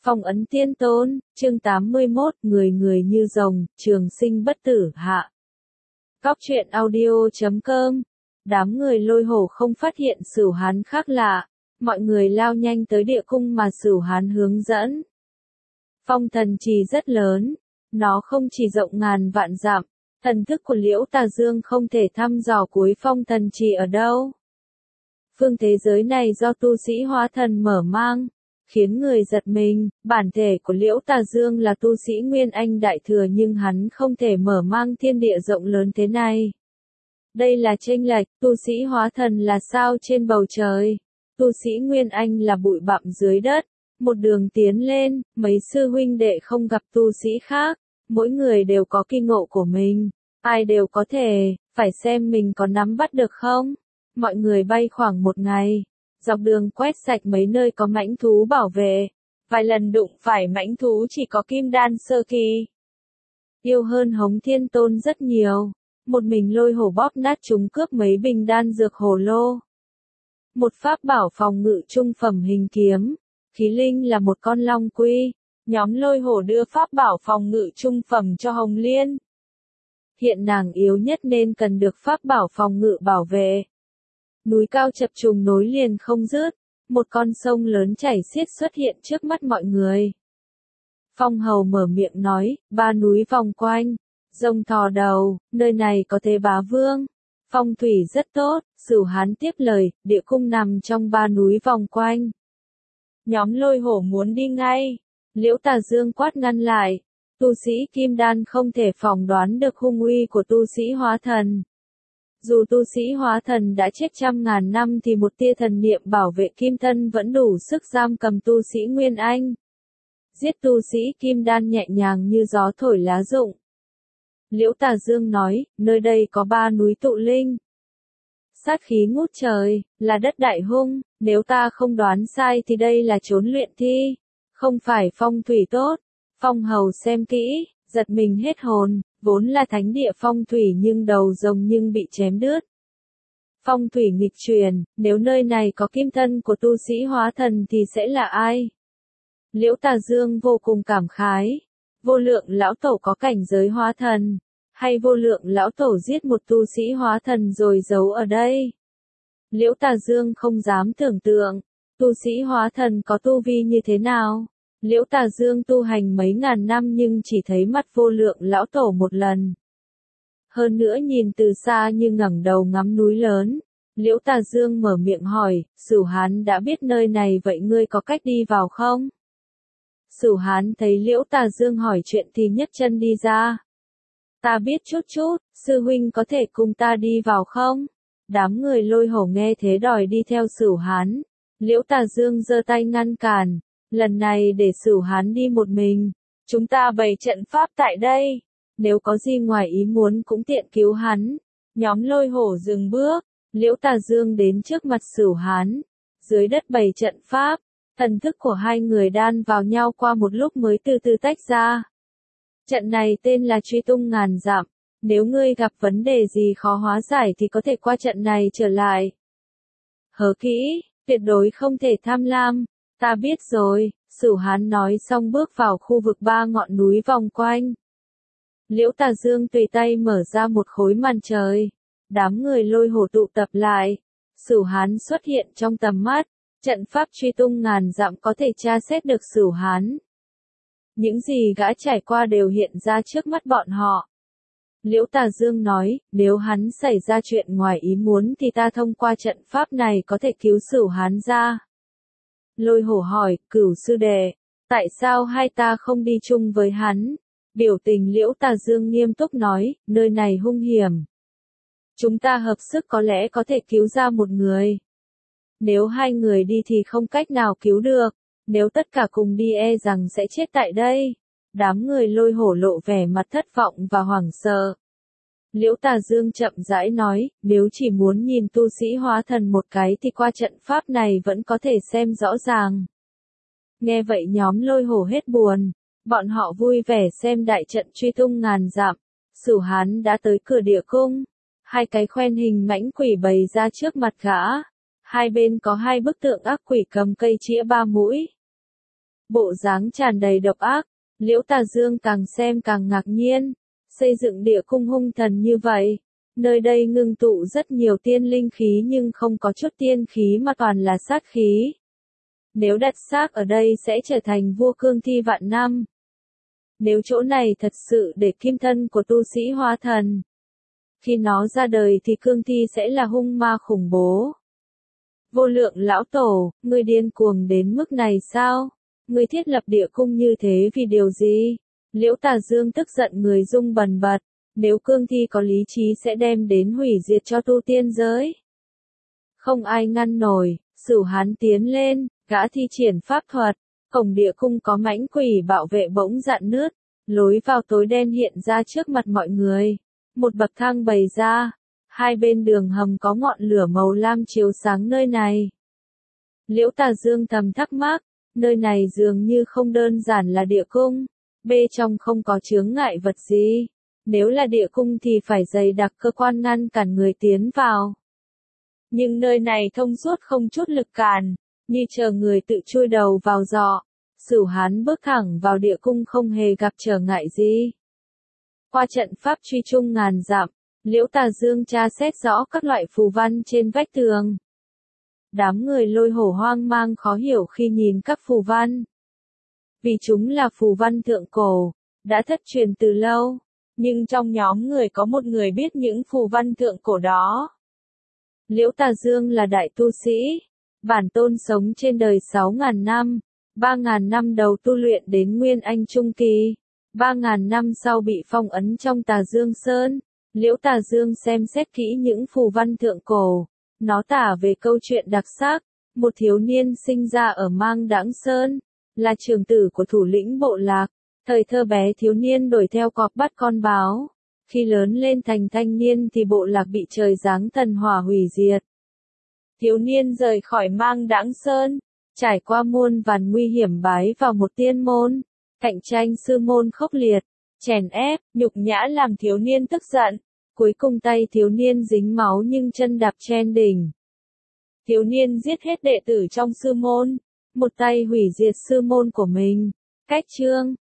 Phong ấn tiên tôn, chương 81, người người như rồng, trường sinh bất tử hạ. Góc truyện audio.com. Đám người lôi hổ không phát hiện Sửu Hán khác lạ, mọi người lao nhanh tới địa cung mà Sửu Hán hướng dẫn. Phong thần trì rất lớn, nó không chỉ rộng ngàn vạn dặm, thần thức của Liễu Tà Dương không thể thăm dò cuối phong thần trì ở đâu. Phương thế giới này do tu sĩ hóa thần mở mang, khiến người giật mình. Bản thể của Liễu Tà Dương là tu sĩ Nguyên Anh Đại Thừa nhưng hắn không thể mở mang thiên địa rộng lớn thế này. Đây là chênh lệch, tu sĩ hóa thần là sao trên bầu trời, tu sĩ Nguyên Anh là bụi bặm dưới đất. Một đường tiến lên, mấy sư huynh đệ không gặp tu sĩ khác, mỗi người đều có kỳ ngộ của mình, ai đều có thể, phải xem mình có nắm bắt được không. Mọi người bay khoảng một ngày, dọc đường quét sạch mấy nơi có mãnh thú bảo vệ, vài lần đụng phải mãnh thú chỉ có kim đan sơ kỳ. Yêu hơn Hống Thiên Tôn rất nhiều, một mình lôi hổ bóp nát chúng cướp mấy bình đan dược hồ lô. Một pháp bảo phòng ngự trung phẩm hình kiếm, khí linh là một con long quy, nhóm lôi hổ đưa pháp bảo phòng ngự trung phẩm cho Hồng Liên. Hiện nàng yếu nhất nên cần được pháp bảo phòng ngự bảo vệ. Núi cao chập trùng nối liền không dứt, một con sông lớn chảy xiết xuất hiện trước mắt mọi người. Phong hầu mở miệng nói, ba núi vòng quanh, rồng thò đầu, nơi này có Thế Bá Vương. Phong thủy rất tốt, Sửu Hán tiếp lời, địa cung nằm trong ba núi vòng quanh. Nhóm lôi hổ muốn đi ngay, Liễu Tà Dương quát ngăn lại, tu sĩ kim đan không thể phỏng đoán được hung uy của tu sĩ hóa thần. Dù tu sĩ hóa thần đã chết trăm ngàn năm thì một tia thần niệm bảo vệ kim thân vẫn đủ sức giam cầm tu sĩ Nguyên Anh. Giết tu sĩ kim đan nhẹ nhàng như gió thổi lá rụng. Liễu Tà Dương nói, nơi đây có ba núi tụ linh. Sát khí ngút trời, là đất đại hung, nếu ta không đoán sai thì đây là chốn luyện thi, không phải phong thủy tốt. Phong hầu xem kỹ, giật mình hết hồn, vốn là thánh địa phong thủy nhưng đầu rồng nhưng bị chém đứt. Phong thủy nghịch truyền, nếu nơi này có kim thân của tu sĩ hóa thần thì sẽ là ai? Liễu Tà Dương vô cùng cảm khái, Vô Lượng lão tổ có cảnh giới hóa thần, hay Vô Lượng lão tổ giết một tu sĩ hóa thần rồi giấu ở đây? Liễu Tà Dương không dám tưởng tượng, tu sĩ hóa thần có tu vi như thế nào? Liễu Tà Dương tu hành mấy ngàn năm nhưng chỉ thấy mặt Vô Lượng lão tổ một lần. Hơn nữa nhìn từ xa như ngẩng đầu ngắm núi lớn. Liễu Tà Dương mở miệng hỏi, Sửu Hán đã biết nơi này vậy ngươi có cách đi vào không? Sửu Hán thấy Liễu Tà Dương hỏi chuyện thì nhấc chân đi ra. Ta biết chút chút, sư huynh có thể cùng ta đi vào không? Đám người lôi hổ nghe thế đòi đi theo Sửu Hán. Liễu Tà Dương giơ tay ngăn cản. Lần này để Sửu Hán đi một mình, chúng ta bày trận pháp tại đây, nếu có gì ngoài ý muốn cũng tiện cứu hắn. Nhóm lôi hổ dừng bước, Liễu Tà Dương đến trước mặt Sửu Hán, dưới đất bày trận pháp, thần thức của hai người đan vào nhau qua một lúc mới từ từ tách ra. Trận này tên là Truy Tung Ngàn Dặm, nếu ngươi gặp vấn đề gì khó hóa giải thì có thể qua trận này trở lại. Hớ kỹ, tuyệt đối không thể tham lam. Ta biết rồi, Sửu Hán nói xong bước vào khu vực ba ngọn núi vòng quanh. Liễu Tà Dương tùy tay mở ra một khối màn trời. Đám người lôi hổ tụ tập lại. Sửu Hán xuất hiện trong tầm mắt. Trận pháp Truy Tung Ngàn Dặm có thể tra xét được Sửu Hán. Những gì gã trải qua đều hiện ra trước mắt bọn họ. Liễu Tà Dương nói, nếu hắn xảy ra chuyện ngoài ý muốn thì ta thông qua trận pháp này có thể cứu Sửu Hán ra. Lôi hổ hỏi, Cửu sư đệ, tại sao hai ta không đi chung với hắn? Biểu tình Liễu Tà Dương nghiêm túc nói, nơi này hung hiểm. Chúng ta hợp sức có lẽ có thể cứu ra một người. Nếu hai người đi thì không cách nào cứu được, nếu tất cả cùng đi e rằng sẽ chết tại đây. Đám người lôi hổ lộ vẻ mặt thất vọng và hoảng sợ. Liễu Tà Dương chậm rãi nói, nếu chỉ muốn nhìn tu sĩ hóa thần một cái thì qua trận pháp này vẫn có thể xem rõ ràng. Nghe vậy nhóm lôi hổ hết buồn, bọn họ vui vẻ xem đại trận Truy Tung Ngàn Dặm. Sửu Hán đã tới cửa địa cung, hai cái khoen hình mãnh quỷ bày ra trước mặt gã, hai bên có hai bức tượng ác quỷ cầm cây chĩa ba mũi. bộ dáng tràn đầy độc ác. Liễu Tà Dương càng xem càng ngạc nhiên, xây dựng địa cung hung thần như vậy. Nơi đây ngưng tụ rất nhiều tiên linh khí nhưng không có chút tiên khí mà toàn là sát khí. Nếu đặt xác ở đây sẽ trở thành vua cương thi vạn năm. Nếu chỗ này thật sự để kim thân của tu sĩ hóa thần, khi nó ra đời thì cương thi sẽ là hung ma khủng bố. Vô Lượng lão tổ, ngươi điên cuồng đến mức này sao? Ngươi thiết lập địa cung như thế vì điều gì? Liễu Tà Dương tức giận người rung bần bật, nếu cương thi có lý trí sẽ đem đến hủy diệt cho tu tiên giới. Không ai ngăn nổi, Sửu Hán tiến lên, gã thi triển pháp thuật, cổng địa cung có mãnh quỷ bảo vệ bỗng dạn nứt, lối vào tối đen hiện ra trước mặt mọi người. Một bậc thang bày ra, hai bên đường hầm có ngọn lửa màu lam chiếu sáng nơi này. Liễu Tà Dương thầm thắc mắc, nơi này dường như không đơn giản là địa cung, bên trong không có chướng ngại vật gì. Nếu là địa cung thì phải dày đặc cơ quan ngăn cản người tiến vào. Nhưng nơi này thông suốt không chút lực cản, như chờ người tự chui đầu vào giọ. Sửu Hán bước thẳng vào địa cung không hề gặp trở ngại gì. Qua trận pháp truy chung ngàn dặm, Liễu Tà Dương tra xét rõ các loại phù văn trên vách tường. Đám người Lôi Hổ hoang mang khó hiểu khi nhìn các phù văn. Vì chúng là phù văn thượng cổ, đã thất truyền từ lâu, nhưng trong nhóm người có một người biết những phù văn thượng cổ đó. Liễu Tà Dương là đại tu sĩ, bản tôn sống trên đời 6.000 năm, 3.000 năm đầu tu luyện đến Nguyên Anh Trung Kỳ, 3.000 năm sau bị phong ấn trong Tà Dương Sơn. Liễu Tà Dương xem xét kỹ những phù văn thượng cổ, nó tả về câu chuyện đặc sắc, một thiếu niên sinh ra ở Mang Đãng Sơn, là trưởng tử của thủ lĩnh bộ lạc, thời thơ bé thiếu niên đuổi theo cọp bắt con báo, khi lớn lên thành thanh niên thì bộ lạc bị trời giáng thần hỏa hủy diệt. Thiếu niên rời khỏi Mang Đãng Sơn, trải qua muôn vàn nguy hiểm bái vào một tiên môn, cạnh tranh sư môn khốc liệt, chèn ép, nhục nhã làm thiếu niên tức giận, cuối cùng tay thiếu niên dính máu nhưng chân đạp trên đỉnh. Thiếu niên giết hết đệ tử trong sư môn, một tay hủy diệt sư môn của mình. Cách chương